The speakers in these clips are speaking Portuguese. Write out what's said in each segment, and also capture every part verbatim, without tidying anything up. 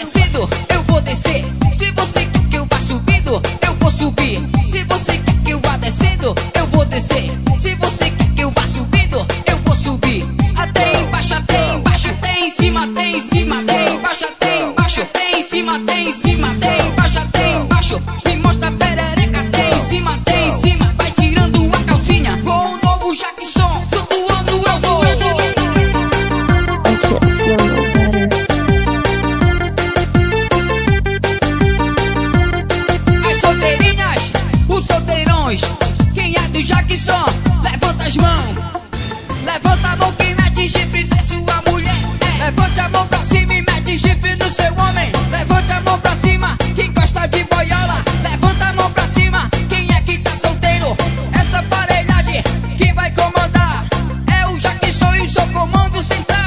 descendo, eu vou descer. Se você quer que eu vá subindo, eu vou subir. Se você quer que eu vá descendo, eu vou descer. Se você quer que eu vá subindo, eu vou subir. Até embaixo, até embaixo, até em cima, até em cima, até embaixo, até embaixo, até em cima, até em cima, até embaixo, até embaixo. Me mostra a perereca, até em cima, até em cima. Vai tirando a calcinha. Com o novo Jackson, flutuando eu vou. As solteirinhas, os solteirões, quem é do Jackson, levanta as mãos. Levanta a mão quem mete chifre de sua mulher. Levante a mão pra cima e mete chifre no seu homem. Levante a mão pra cima quem gosta de boiola. Levanta a mão pra cima quem é que tá solteiro. Essa aparelhagem quem vai comandar é o Jackson e o seu comando central.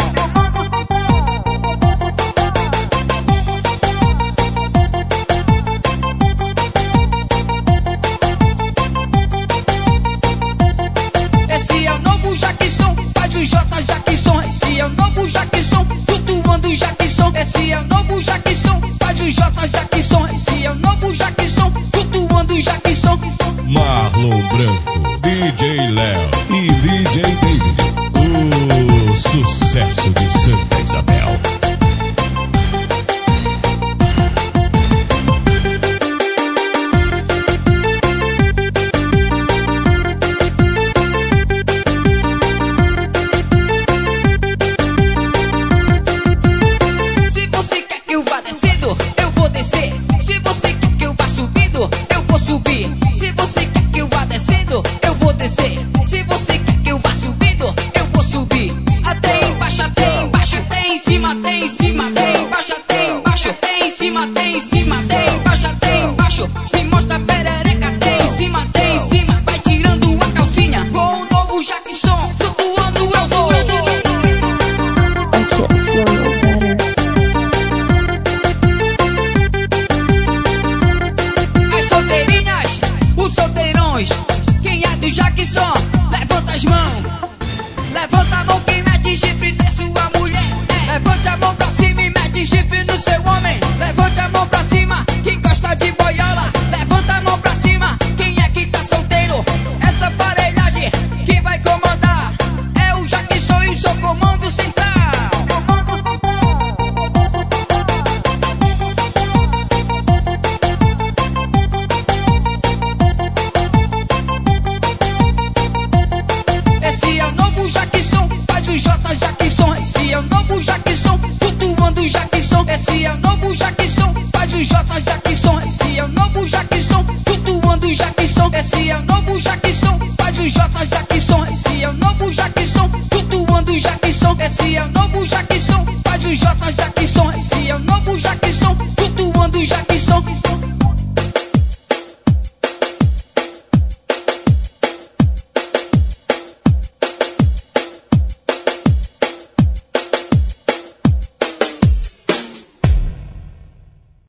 Esse é o novo Jackson, faz o J Jackson. Esse é o novo Jackson, flutuando Jackson. Esse é o novo Jackson, faz o J Jackson. Esse é o novo Jackson, flutuando Jackson. Marlon Branco, D J Léo e D J David, o sucesso de Santa Isabel. Se você quer que eu vá descendo, eu vou descer. Se você quer que eu vá subindo, eu vou subir. Se você quer que eu vá descendo, eu vou descer. Se você quer que eu vá subindo, eu vou subir. Até embaixo, até embaixo, até em cima, até em cima, até embaixo, até embaixo, até em cima, até em cima, até embaixo, até embaixo. Me mostra a perereca, até em cima, até em cima. Vai tirando a calcinha. Com o novo Jackson, flutuando eu vou. As solteirinhas, os solteirões, quem é do Jackson, levanta as mãos. Levanta a mão quem mete chifre de sua mulher. Levante a mão pra cima e mete chifre no seu homem. Levante a mão pra cima quem gosta de boiola. Levanta a mão pra cima quem é que tá solteiro. Essa aparelhagem quem vai comandar é o Jackson e seu comando central. Esse é o novo Jackson, faz o J Jackson. Esse é o novo Jackson, flutuando Jackson. Esse é o novo Jackson, faz o J Jackson. Esse é o novo Jackson, flutuando Jackson. Esse é o novo Jackson, faz o J Jackson. Esse é o novo Jackson, flutuando Jackson. Esse é o novo Jackson, faz o J Jackson. Esse é o novo Jackson, flutuando Jackson.